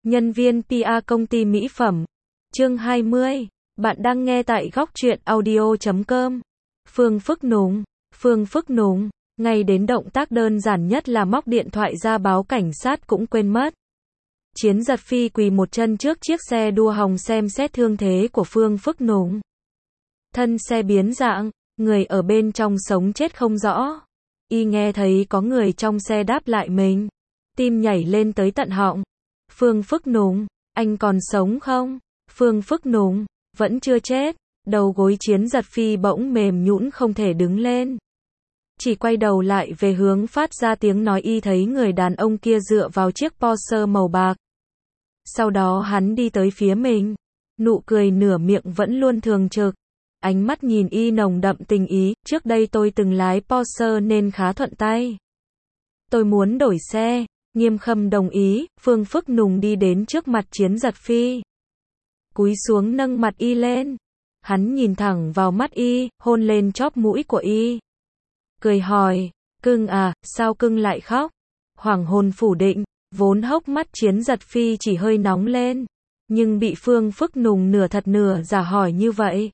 Nhân viên PR công ty mỹ phẩm. Chương 20. Bạn đang nghe tại góc truyện audio.com. Phương Phước Nùng. Ngay đến động tác đơn giản nhất là móc điện thoại ra báo cảnh sát cũng quên mất. Chiến Giật Phi quỳ một chân trước chiếc xe đua hồng xem xét thương thế của Phương Phước Nùng. Thân xe biến dạng, người ở bên trong sống chết không rõ. Y nghe thấy có người trong xe đáp lại mình. Tim nhảy lên tới tận họng. Phương Phước Nùng, anh còn sống không? Phương Phước Nùng, vẫn chưa chết. Đầu gối Chiến Giật Phi bỗng mềm nhũn không thể đứng lên. Chỉ quay đầu lại về hướng phát ra tiếng nói y thấy người đàn ông kia dựa vào chiếc Porsche màu bạc. Sau đó hắn đi tới phía mình. Nụ cười nửa miệng vẫn luôn thường trực. Ánh mắt nhìn y nồng đậm tình ý, trước đây tôi từng lái Porsche nên khá thuận tay. Tôi muốn đổi xe. Nghiêm Khâm đồng ý. Phương Phước Nùng đi đến trước mặt Chiến Giật Phi. Cúi xuống nâng mặt y lên. Hắn nhìn thẳng vào mắt y, hôn lên chóp mũi của y. Cười hỏi, cưng à, sao cưng lại khóc? Hoảng hồn phủ định, vốn hốc mắt Chiến Giật Phi chỉ hơi nóng lên. Nhưng bị Phương Phước Nùng nửa thật nửa giả hỏi như vậy.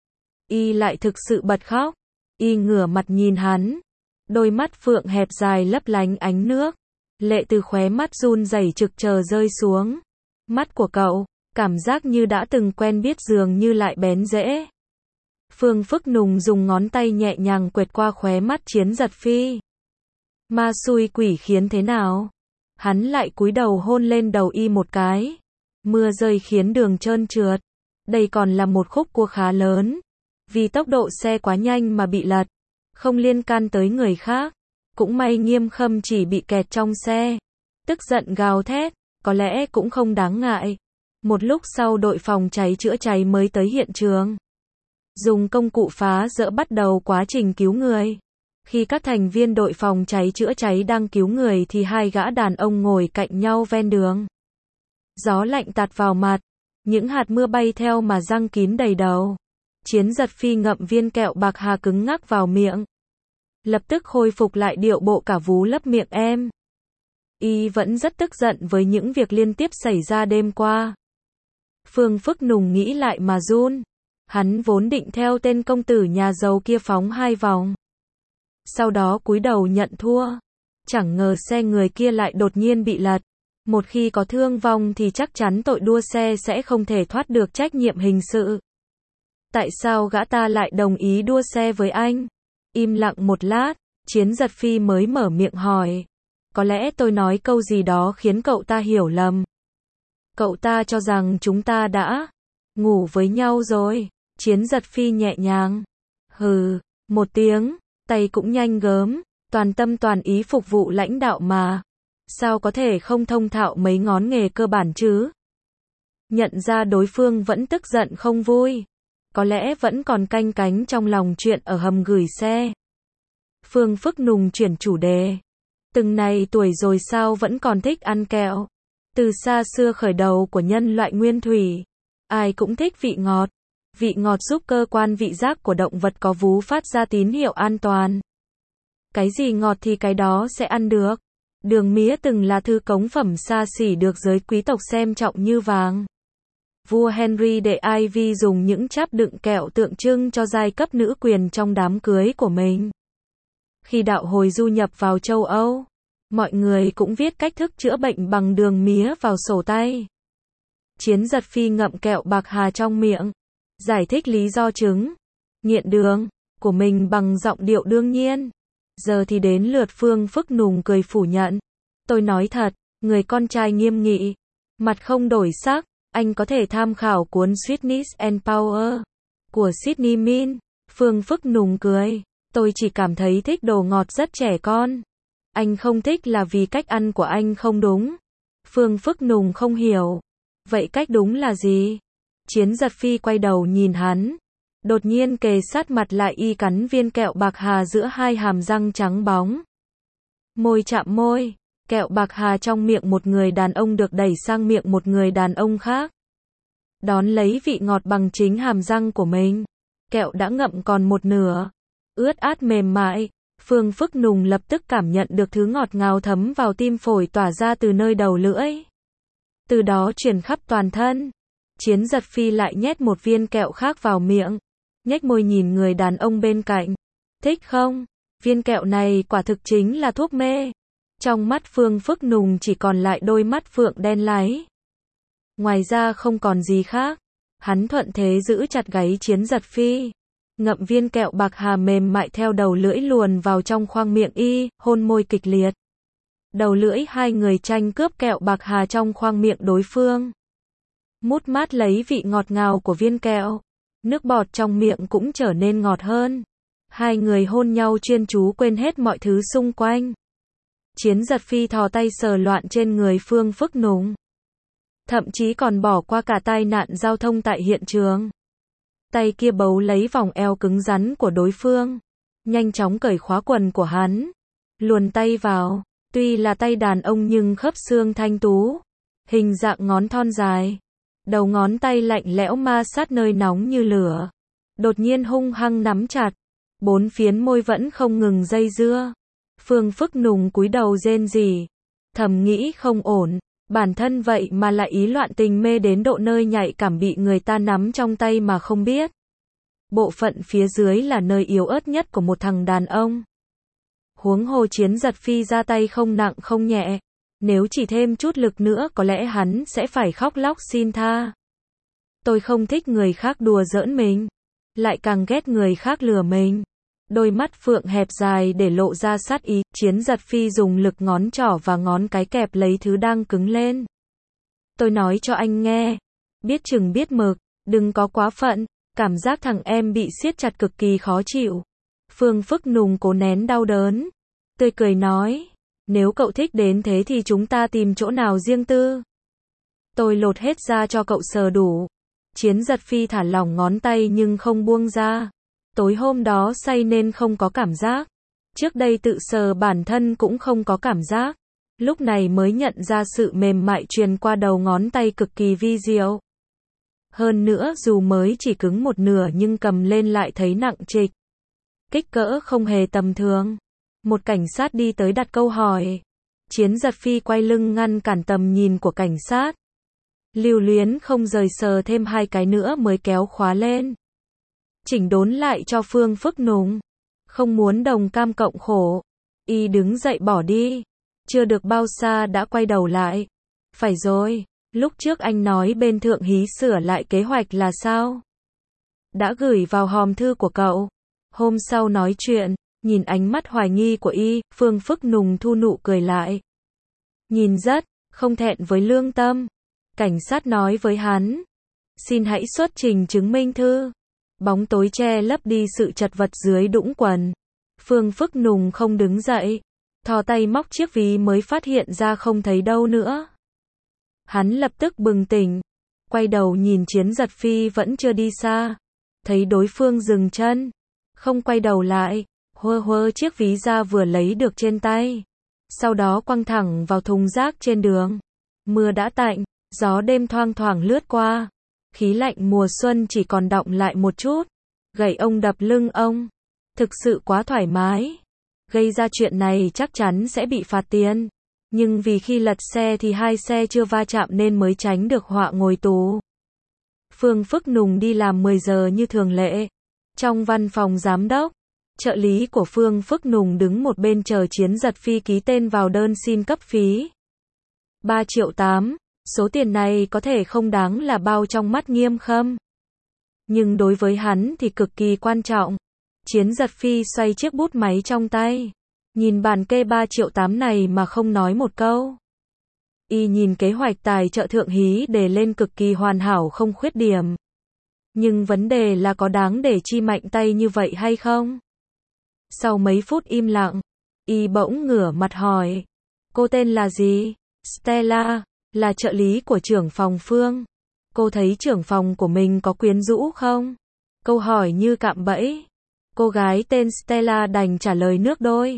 Y lại thực sự bật khóc. Y ngửa mặt nhìn hắn. Đôi mắt phượng hẹp dài lấp lánh ánh nước. Lệ từ khóe mắt run rẩy trực chờ rơi xuống. Mắt của cậu, cảm giác như đã từng quen biết dường như lại bén rễ. Phương Phước Nùng dùng ngón tay nhẹ nhàng quệt qua khóe mắt Chiến Giật Phi. Ma xui quỷ khiến thế nào? Hắn lại cúi đầu hôn lên đầu y một cái. Mưa rơi khiến đường trơn trượt. Đây còn là một khúc cua khá lớn. Vì tốc độ xe quá nhanh mà bị lật. Không liên can tới người khác. Cũng may Nghiêm Khâm chỉ bị kẹt trong xe. Tức giận gào thét, có lẽ cũng không đáng ngại. Một lúc sau đội phòng cháy chữa cháy mới tới hiện trường. Dùng công cụ phá dỡ bắt đầu quá trình cứu người. Khi các thành viên đội phòng cháy chữa cháy đang cứu người thì hai gã đàn ông ngồi cạnh nhau ven đường. Gió lạnh tạt vào mặt. Những hạt mưa bay theo mà răng kín đầy đầu. Chiến Giật Phi ngậm viên kẹo bạc hà cứng ngắc vào miệng. Lập tức khôi phục lại điệu bộ cả vú lấp miệng em. Y vẫn rất tức giận với những việc liên tiếp xảy ra đêm qua. Phương Phước Nùng nghĩ lại mà run. Hắn vốn định theo tên công tử nhà giàu kia phóng 2 vòng. Sau đó cúi đầu nhận thua. Chẳng ngờ xe người kia lại đột nhiên bị lật. Một khi có thương vong thì chắc chắn tội đua xe sẽ không thể thoát được trách nhiệm hình sự. Tại sao gã ta lại đồng ý đua xe với anh? Im lặng một lát, Chiến Giật Phi mới mở miệng hỏi. Có lẽ tôi nói câu gì đó khiến cậu ta hiểu lầm. Cậu ta cho rằng chúng ta đã ngủ với nhau rồi. Chiến Giật Phi nhẹ nhàng. Hừ, một tiếng, tay cũng nhanh gớm, toàn tâm toàn ý phục vụ lãnh đạo mà. Sao có thể không thông thạo mấy ngón nghề cơ bản chứ? Nhận ra đối phương vẫn tức giận không vui. Có lẽ vẫn còn canh cánh trong lòng chuyện ở hầm gửi xe. Phương Phước Nùng chuyển chủ đề. Từng này tuổi rồi sao vẫn còn thích ăn kẹo? Từ xa xưa khởi đầu của nhân loại nguyên thủy, ai cũng thích vị ngọt. Vị ngọt giúp cơ quan vị giác của động vật có vú phát ra tín hiệu an toàn. Cái gì ngọt thì cái đó sẽ ăn được. Đường mía từng là thư cống phẩm xa xỉ được giới quý tộc xem trọng như vàng. Vua Henry đệ Ivy dùng những cháp đựng kẹo tượng trưng cho giai cấp nữ quyền trong đám cưới của mình. Khi đạo hồi du nhập vào châu Âu, mọi người cũng viết cách thức chữa bệnh bằng đường mía vào sổ tay. Chiến Giật Phi ngậm kẹo bạc hà trong miệng, giải thích lý do chứng nghiện đường của mình bằng giọng điệu đương nhiên. Giờ thì đến lượt Phương Phước Nùng cười phủ nhận. Tôi nói thật, người con trai nghiêm nghị, mặt không đổi sắc. Anh có thể tham khảo cuốn Sweetness and Power của Sydney Min. Phương Phước Nùng cười. Tôi chỉ cảm thấy thích đồ ngọt rất trẻ con. Anh không thích là vì cách ăn của anh không đúng. Phương Phước Nùng không hiểu. Vậy cách đúng là gì? Chiến Giật Phi quay đầu nhìn hắn. Đột nhiên kề sát mặt lại y cắn viên kẹo bạc hà giữa hai hàm răng trắng bóng. Môi chạm môi. Kẹo bạc hà trong miệng một người đàn ông được đẩy sang miệng một người đàn ông khác. Đón lấy vị ngọt bằng chính hàm răng của mình. Kẹo đã ngậm còn một nửa. Ướt át mềm mại. Phương Phước Nùng lập tức cảm nhận được thứ ngọt ngào thấm vào tim phổi tỏa ra từ nơi đầu lưỡi. từ đó truyền khắp toàn thân. Chiến Giật Phi lại nhét một viên kẹo khác vào miệng, nhếch môi nhìn người đàn ông bên cạnh. Thích không? Viên kẹo này quả thực chính là thuốc mê. Trong mắt Phương Phức Nùng chỉ còn lại đôi mắt phượng đen láy. Ngoài ra không còn gì khác. Hắn thuận thế giữ chặt gáy Chiến Giật Phi, ngậm viên kẹo bạc hà mềm mại theo đầu lưỡi luồn vào trong khoang miệng y, hôn môi kịch liệt. Đầu lưỡi hai người tranh cướp kẹo bạc hà trong khoang miệng đối phương. Mút mát lấy vị ngọt ngào của viên kẹo. Nước bọt trong miệng cũng trở nên ngọt hơn. Hai người hôn nhau chuyên chú quên hết mọi thứ xung quanh. Chiến Giật Phi thò tay sờ loạn trên người Phương Phức Nùng. Thậm chí còn bỏ qua cả tai nạn giao thông tại hiện trường. Tay kia bấu lấy vòng eo cứng rắn của đối phương. Nhanh chóng cởi khóa quần của hắn. Luồn tay vào. Tuy là tay đàn ông nhưng khớp xương thanh tú. Hình dạng ngón thon dài. Đầu ngón tay lạnh lẽo ma sát nơi nóng như lửa. Đột nhiên hung hăng nắm chặt. Bốn phiến môi vẫn không ngừng dây dưa. Phương Phức Nùng cúi đầu rên rỉ. Thầm nghĩ không ổn. Bản thân vậy mà lại ý loạn tình mê đến độ nơi nhạy cảm bị người ta nắm trong tay mà không biết. Bộ phận phía dưới là nơi yếu ớt nhất của một thằng đàn ông. Huống hồ Chiến Giật Phi ra tay không nặng không nhẹ. Nếu chỉ thêm chút lực nữa có lẽ hắn sẽ phải khóc lóc xin tha. Tôi không thích người khác đùa giỡn mình. Lại càng ghét người khác lừa mình. Đôi mắt phượng hẹp dài để lộ ra sát ý. Chiến Giật Phi dùng lực ngón trỏ và ngón cái kẹp lấy thứ đang cứng lên. Tôi nói cho anh nghe. Biết chừng biết mực. Đừng có quá phận. Cảm giác thằng em bị siết chặt cực kỳ khó chịu. Phương Phức Nùng cố nén đau đớn. Tươi cười nói. Nếu cậu thích đến thế thì chúng ta tìm chỗ nào riêng tư. Tôi lột hết ra cho cậu sờ đủ. Chiến Giật Phi thả lỏng ngón tay nhưng không buông ra. Tối hôm đó say nên không có cảm giác. Trước đây tự sờ bản thân cũng không có cảm giác. Lúc này mới nhận ra sự mềm mại truyền qua đầu ngón tay cực kỳ vi diệu. Hơn nữa dù mới chỉ cứng một nửa nhưng cầm lên lại thấy nặng trịch. Kích cỡ không hề tầm thường. Một cảnh sát đi tới đặt câu hỏi. Chiến Giật Phi quay lưng ngăn cản tầm nhìn của cảnh sát. Lưu luyến không rời sờ thêm hai cái nữa mới kéo khóa lên. Chỉnh đốn lại cho Phương Phức Nùng. Không muốn đồng cam cộng khổ. Y đứng dậy bỏ đi. Chưa được bao xa đã quay đầu lại. Phải rồi, lúc trước anh nói bên thượng hí sửa lại kế hoạch là sao? Đã gửi vào hòm thư của cậu. Hôm sau nói chuyện, nhìn ánh mắt hoài nghi của Y, Phương Phức Nùng thu nụ cười lại. Nhìn rất, không thẹn với lương tâm. Cảnh sát nói với hắn. Xin hãy xuất trình chứng minh thư. Bóng tối che lấp đi sự chật vật dưới đũng quần. Phương Phức Nùng không đứng dậy. Thò tay móc chiếc ví mới phát hiện ra không thấy đâu nữa. Hắn lập tức bừng tỉnh. Quay đầu nhìn Chiến Giật Phi vẫn chưa đi xa. Thấy đối phương dừng chân. Không quay đầu lại. Huơ chiếc ví ra vừa lấy được trên tay. Sau đó quăng thẳng vào thùng rác trên đường. Mưa đã tạnh. Gió đêm thoang thoảng lướt qua. Khí lạnh mùa xuân chỉ còn đọng lại một chút. Gậy ông đập lưng ông. Thực sự quá thoải mái. Gây ra chuyện này chắc chắn sẽ bị phạt tiền. Nhưng vì khi lật xe thì hai xe chưa va chạm nên mới tránh được họa ngồi tù. Phương Phức Nùng đi làm 10 giờ như thường lệ. Trong văn phòng giám đốc, trợ lý của Phương Phức Nùng đứng một bên chờ Chiến Giật Phi ký tên vào đơn xin cấp phí. 3,8 triệu. Số tiền này có thể không đáng là bao trong mắt Nghiêm Khâm. Nhưng đối với hắn thì cực kỳ quan trọng. Chiến Giật Phi xoay chiếc bút máy trong tay. Nhìn bản kê 3,8 triệu này mà không nói một câu. Y nhìn kế hoạch tài trợ thượng hí đề lên cực kỳ hoàn hảo không khuyết điểm. Nhưng vấn đề là có đáng để chi mạnh tay như vậy hay không? Sau mấy phút im lặng, Y bỗng ngửa mặt hỏi. Cô tên là gì? Stella, là trợ lý của trưởng phòng Phương. Cô thấy trưởng phòng của mình có quyến rũ không? Câu hỏi như cạm bẫy. Cô gái tên Stella đành trả lời nước đôi.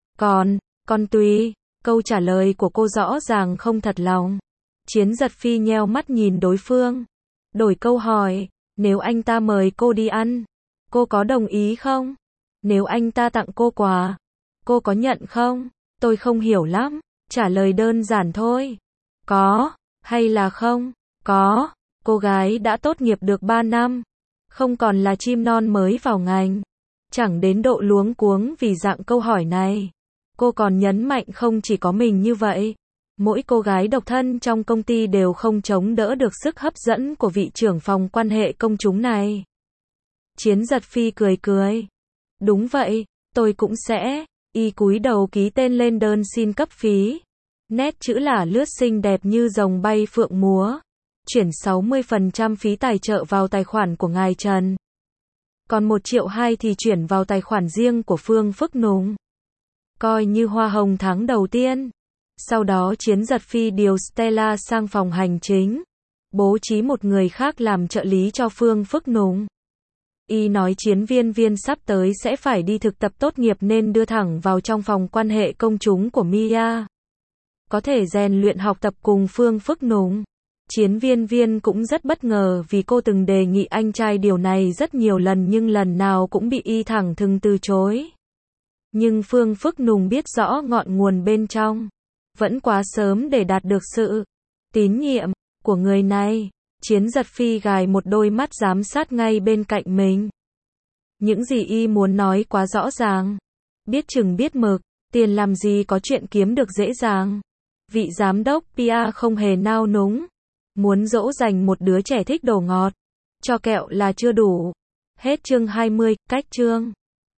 Còn tùy. Câu trả lời của cô rõ ràng không thật lòng. Chiến Giật Phi nheo mắt nhìn đối phương. Đổi câu hỏi. Nếu anh ta mời cô đi ăn, cô có đồng ý không? Nếu anh ta tặng cô quà, cô có nhận không? Tôi không hiểu lắm. Trả lời đơn giản thôi. Có. Hay là không? Có. Cô gái đã tốt nghiệp được 3 năm. Không còn là chim non mới vào ngành. Chẳng đến độ luống cuống vì dạng câu hỏi này. Cô còn nhấn mạnh không chỉ có mình như vậy. Mỗi cô gái độc thân trong công ty đều không chống đỡ được sức hấp dẫn của vị trưởng phòng quan hệ công chúng này. Chiến Giật Phi cười cười. Đúng vậy, tôi cũng sẽ. Y cúi đầu ký tên lên đơn xin cấp phí. Nét chữ là lướt xinh đẹp như rồng bay phượng múa. Chuyển 60% phí tài trợ vào tài khoản của ngài Trần. Còn 1,2 triệu thì chuyển vào tài khoản riêng của Phương Phức Nùng. Coi như hoa hồng tháng đầu tiên. Sau đó Chiến Giật Phi điều Stella sang phòng hành chính. Bố trí một người khác làm trợ lý cho Phương Phức Nùng. Y nói Chiến Viên sắp tới sẽ phải đi thực tập tốt nghiệp nên đưa thẳng vào trong phòng quan hệ công chúng của Mia. Có thể rèn luyện học tập cùng Phương Phức Nùng. Chiến Viên cũng rất bất ngờ vì cô từng đề nghị anh trai điều này rất nhiều lần nhưng lần nào cũng bị Y thẳng thừng từ chối. Nhưng Phương Phức Nùng biết rõ ngọn nguồn bên trong. Vẫn quá sớm để đạt được sự tín nhiệm của người này. Chiến Giật Phi gài một đôi mắt giám sát ngay bên cạnh mình. Những gì Y muốn nói quá rõ ràng. Biết chừng biết mực, tiền làm gì có chuyện kiếm được dễ dàng. Vị giám đốc PR không hề nao núng. Muốn dỗ dành một đứa trẻ thích đồ ngọt. Cho kẹo là chưa đủ. Hết chương 20, cách chương.